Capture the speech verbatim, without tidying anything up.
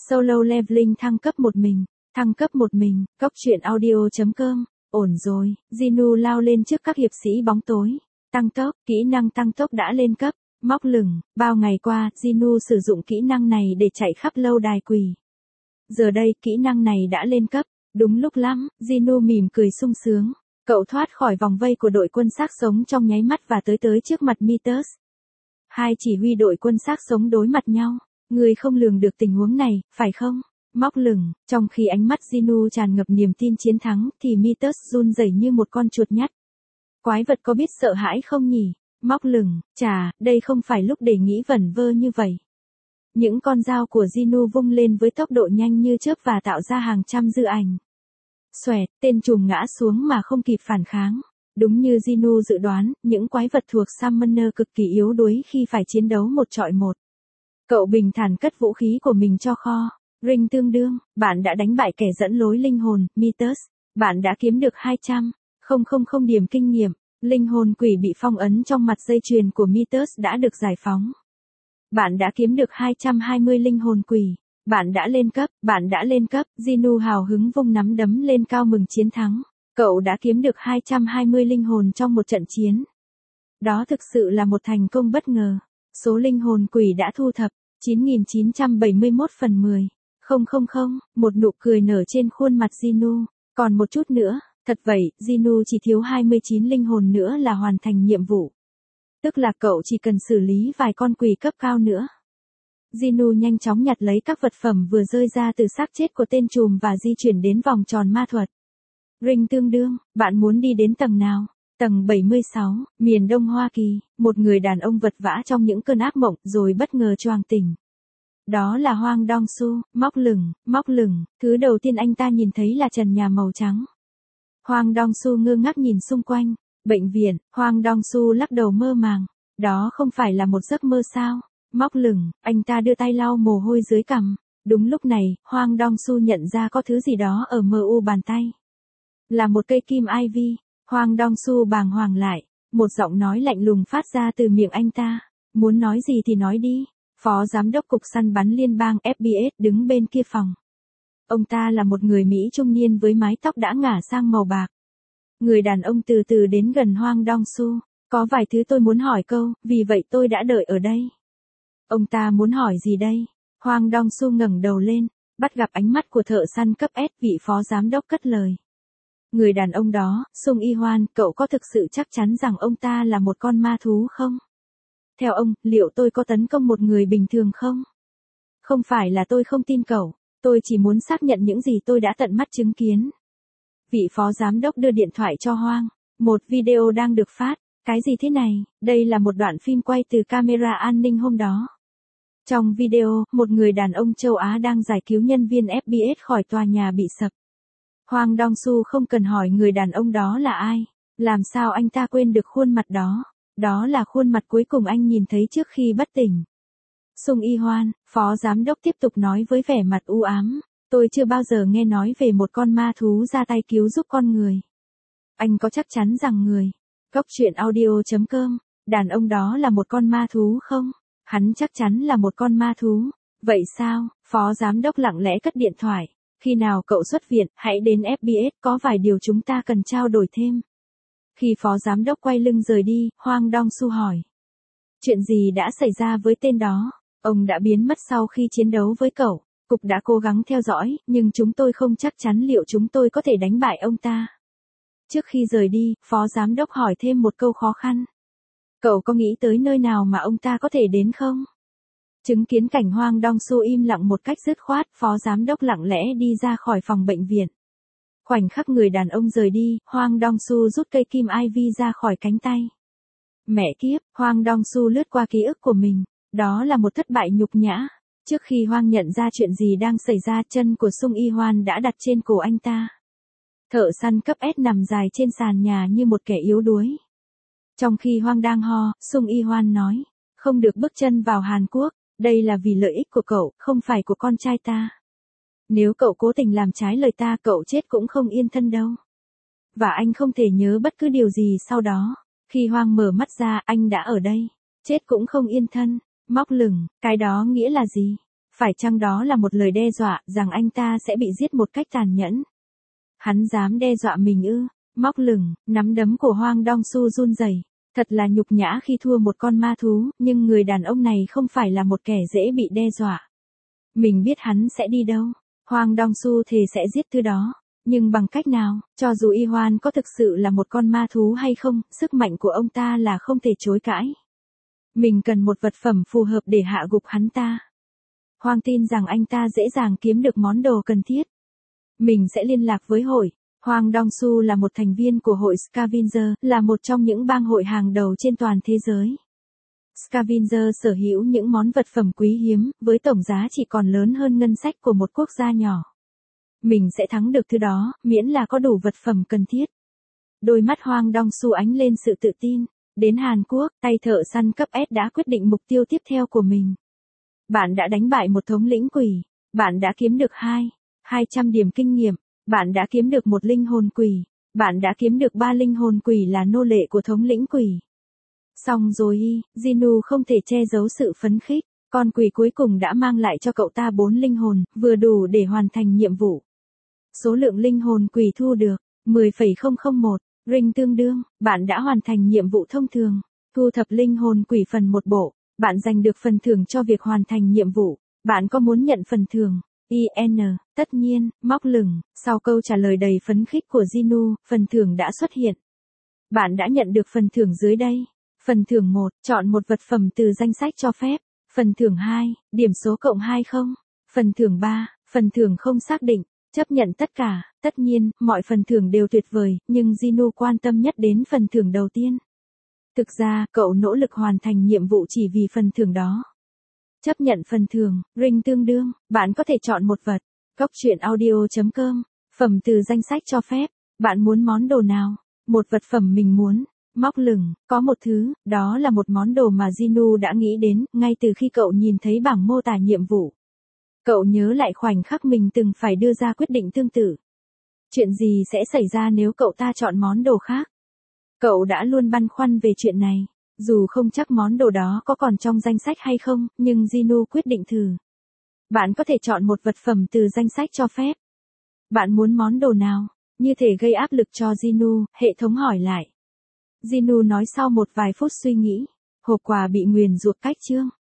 Solo Leveling thăng cấp một mình, thăng cấp một mình, Cốc truyện audio chấm com, ổn rồi, Jinu lao lên trước các hiệp sĩ bóng tối, tăng tốc, kỹ năng tăng tốc đã lên cấp, móc lửng, bao ngày qua, Jinu sử dụng kỹ năng này để chạy khắp lâu đài quỷ. Giờ đây, kỹ năng này đã lên cấp, đúng lúc lắm, Jinu mỉm cười sung sướng, cậu thoát khỏi vòng vây của đội quân xác sống trong nháy mắt và tới tới trước mặt Mitos. Hai chỉ huy đội quân xác sống đối mặt nhau. Người không lường được tình huống này, phải không? Móc lửng, trong khi ánh mắt Jinu tràn ngập niềm tin chiến thắng, thì Mitos run rẩy như một con chuột nhắt. Quái vật có biết sợ hãi không nhỉ? Móc lửng, chà, đây không phải lúc để nghĩ vẩn vơ như vậy. Những con dao của Jinu vung lên với tốc độ nhanh như chớp và tạo ra hàng trăm dư ảnh. Xoẹt, tên trùm ngã xuống mà không kịp phản kháng. Đúng như Jinu dự đoán, những quái vật thuộc Summoner cực kỳ yếu đuối khi phải chiến đấu một trọi một. Cậu bình thản cất vũ khí của mình cho kho. Ring tương đương, bạn đã đánh bại kẻ dẫn lối linh hồn, Mitos. Bạn đã kiếm được hai trăm nghìn điểm kinh nghiệm. Linh hồn quỷ bị phong ấn trong mặt dây chuyền của Mitos đã được giải phóng. Bạn đã kiếm được hai trăm hai mươi linh hồn quỷ. Bạn đã lên cấp, bạn đã lên cấp. Jinu hào hứng vung nắm đấm lên cao mừng chiến thắng. Cậu đã kiếm được hai trăm hai mươi linh hồn trong một trận chiến. Đó thực sự là một thành công bất ngờ. Số linh hồn quỷ đã thu thập, chín nghìn chín trăm bảy mươi mốt phần mười. Không không không, một nụ cười nở trên khuôn mặt Jinu. Còn một chút nữa, thật vậy, Jinu chỉ thiếu hai mươi chín linh hồn nữa là hoàn thành nhiệm vụ. Tức là cậu chỉ cần xử lý vài con quỷ cấp cao nữa. Jinu nhanh chóng nhặt lấy các vật phẩm vừa rơi ra từ xác chết của tên trùm và di chuyển đến vòng tròn ma thuật. Ring tương đương, bạn muốn đi đến tầng nào? Tầng bảy mươi sáu, miền Đông Hoa Kỳ, một người đàn ông vật vã trong những cơn ác mộng rồi bất ngờ choàng tỉnh. Đó là Hwang Dong-su, móc lửng, móc lửng, thứ đầu tiên anh ta nhìn thấy là trần nhà màu trắng. Hwang Dong-su ngơ ngác nhìn xung quanh, bệnh viện, Hwang Dong-su lắc đầu mơ màng, đó không phải là một giấc mơ sao? Móc lửng, anh ta đưa tay lau mồ hôi dưới cằm. Đúng lúc này, Hwang Dong-su nhận ra có thứ gì đó ở mờ u bàn tay. Là một cây kim ivy. Hwang Dong-su bàng hoàng lại, một giọng nói lạnh lùng phát ra từ miệng anh ta. Muốn nói gì thì nói đi. Phó giám đốc cục săn bắn liên bang ép bê ét đứng bên kia phòng. Ông ta là một người Mỹ trung niên với mái tóc đã ngả sang màu bạc. Người đàn ông từ từ đến gần Hwang Dong-su. Có vài thứ tôi muốn hỏi câu, vì vậy tôi đã đợi ở đây. Ông ta muốn hỏi gì đây? Hwang Dong-su ngẩng đầu lên, bắt gặp ánh mắt của thợ săn cấp S, vị phó giám đốc cất lời. Người đàn ông đó, Sung Y-hwan, cậu có thực sự chắc chắn rằng ông ta là một con ma thú không? Theo ông, liệu tôi có tấn công một người bình thường không? Không phải là tôi không tin cậu, tôi chỉ muốn xác nhận những gì tôi đã tận mắt chứng kiến. Vị phó giám đốc đưa điện thoại cho Hoang. Một video đang được phát. Cái gì thế này? Đây là một đoạn phim quay từ camera an ninh hôm đó. Trong video, một người đàn ông châu Á đang giải cứu nhân viên ép bê ét khỏi tòa nhà bị sập. Hwang Dong-su không cần hỏi người đàn ông đó là ai. Làm sao anh ta quên được khuôn mặt đó? Đó là khuôn mặt cuối cùng anh nhìn thấy trước khi bất tỉnh. Sung Y-hwan, phó giám đốc tiếp tục nói với vẻ mặt u ám. Tôi chưa bao giờ nghe nói về một con ma thú ra tay cứu giúp con người. Anh có chắc chắn rằng người Cốc truyện audio chấm com, đàn ông đó là một con ma thú không? Hắn chắc chắn là một con ma thú. Vậy sao? Phó giám đốc lặng lẽ cất điện thoại. Khi nào cậu xuất viện, hãy đến ép bê ét, có vài điều chúng ta cần trao đổi thêm. Khi phó giám đốc quay lưng rời đi, Hwang Dong-su hỏi. Chuyện gì đã xảy ra với tên đó? Ông đã biến mất sau khi chiến đấu với cậu. Cục đã cố gắng theo dõi, nhưng chúng tôi không chắc chắn liệu chúng tôi có thể đánh bại ông ta. Trước khi rời đi, phó giám đốc hỏi thêm một câu khó khăn. Cậu có nghĩ tới nơi nào mà ông ta có thể đến không? Chứng kiến cảnh Hwang Dong-su im lặng một cách dứt khoát, phó giám đốc lặng lẽ đi ra khỏi phòng bệnh viện. Khoảnh khắc người đàn ông rời đi, Hwang Dong-su rút cây kim ivy ra khỏi cánh tay. Mẹ kiếp, Hwang Dong-su lướt qua ký ức của mình. Đó là một thất bại nhục nhã. Trước khi Hwang nhận ra chuyện gì đang xảy ra, chân của Sung Y-hwan đã đặt trên cổ anh ta. Thợ săn cấp S nằm dài trên sàn nhà như một kẻ yếu đuối. Trong khi Hwang đang ho, Sung Y-hwan nói. Không được bước chân vào Hàn Quốc. Đây là vì lợi ích của cậu, không phải của con trai ta. Nếu cậu cố tình làm trái lời ta, cậu chết cũng không yên thân đâu. Và anh không thể nhớ bất cứ điều gì sau đó. Khi Hwang mở mắt ra, anh đã ở đây. Chết cũng không yên thân. Móc lửng, cái đó nghĩa là gì? Phải chăng đó là một lời đe dọa rằng anh ta sẽ bị giết một cách tàn nhẫn? Hắn dám đe dọa mình ư? Móc lửng, nắm đấm của Hoang Dong-su run rẩy. Thật là nhục nhã khi thua một con ma thú, nhưng người đàn ông này không phải là một kẻ dễ bị đe dọa. Mình biết hắn sẽ đi đâu. Hoang Dong-su thề sẽ giết thứ đó. Nhưng bằng cách nào, cho dù Y Hoan có thực sự là một con ma thú hay không, sức mạnh của ông ta là không thể chối cãi. Mình cần một vật phẩm phù hợp để hạ gục hắn ta. Hoang tin rằng anh ta dễ dàng kiếm được món đồ cần thiết. Mình sẽ liên lạc với hội. Hoang Dong-su là một thành viên của hội Scavenger, là một trong những bang hội hàng đầu trên toàn thế giới. Scavenger sở hữu những món vật phẩm quý hiếm, với tổng giá trị còn lớn hơn ngân sách của một quốc gia nhỏ. Mình sẽ thắng được thứ đó, miễn là có đủ vật phẩm cần thiết. Đôi mắt Hoang Dong-su ánh lên sự tự tin. Đến Hàn Quốc, tay thợ săn cấp S đã quyết định mục tiêu tiếp theo của mình. Bạn đã đánh bại một thống lĩnh quỷ. Bạn đã kiếm được hai, hai trăm điểm kinh nghiệm. Bạn đã kiếm được một linh hồn quỷ. Bạn đã kiếm được ba linh hồn quỷ là nô lệ của thống lĩnh quỷ. Xong rồi y, Jinu không thể che giấu sự phấn khích. Con quỷ cuối cùng đã mang lại cho cậu ta bốn linh hồn, vừa đủ để hoàn thành nhiệm vụ. Số lượng linh hồn quỷ thu được, mười phẩy không không một. Ring tương đương, bạn đã hoàn thành nhiệm vụ thông thường. Thu thập linh hồn quỷ phần một bộ. Bạn giành được phần thưởng cho việc hoàn thành nhiệm vụ. Bạn có muốn nhận phần thưởng? i en, tất nhiên, móc lửng, sau câu trả lời đầy phấn khích của Jinu, phần thưởng đã xuất hiện. Bạn đã nhận được phần thưởng dưới đây. Phần thưởng một, chọn một vật phẩm từ danh sách cho phép. Phần thưởng hai, điểm số cộng hai không. Phần thưởng ba, phần thưởng không xác định. Chấp nhận tất cả, tất nhiên, mọi phần thưởng đều tuyệt vời, nhưng Jinu quan tâm nhất đến phần thưởng đầu tiên. Thực ra, cậu nỗ lực hoàn thành nhiệm vụ chỉ vì phần thưởng đó. Chấp nhận phần thưởng, ring tương đương, bạn có thể chọn một vật. Cóc truyện audio chấm com, phẩm từ danh sách cho phép, bạn muốn món đồ nào? Một vật phẩm mình muốn. Móc lửng, có một thứ, đó là một món đồ mà Jinu đã nghĩ đến, ngay từ khi cậu nhìn thấy bảng mô tả nhiệm vụ. Cậu nhớ lại khoảnh khắc mình từng phải đưa ra quyết định tương tự. Chuyện gì sẽ xảy ra nếu cậu ta chọn món đồ khác? Cậu đã luôn băn khoăn về chuyện này. Dù không chắc món đồ đó có còn trong danh sách hay không, nhưng Jinu quyết định thử. Bạn có thể chọn một vật phẩm từ danh sách cho phép. Bạn muốn món đồ nào? Như thể gây áp lực cho Jinu, hệ thống hỏi lại. Jinu nói sau một vài phút suy nghĩ. Hộp quà bị nguyền rủa cách chương.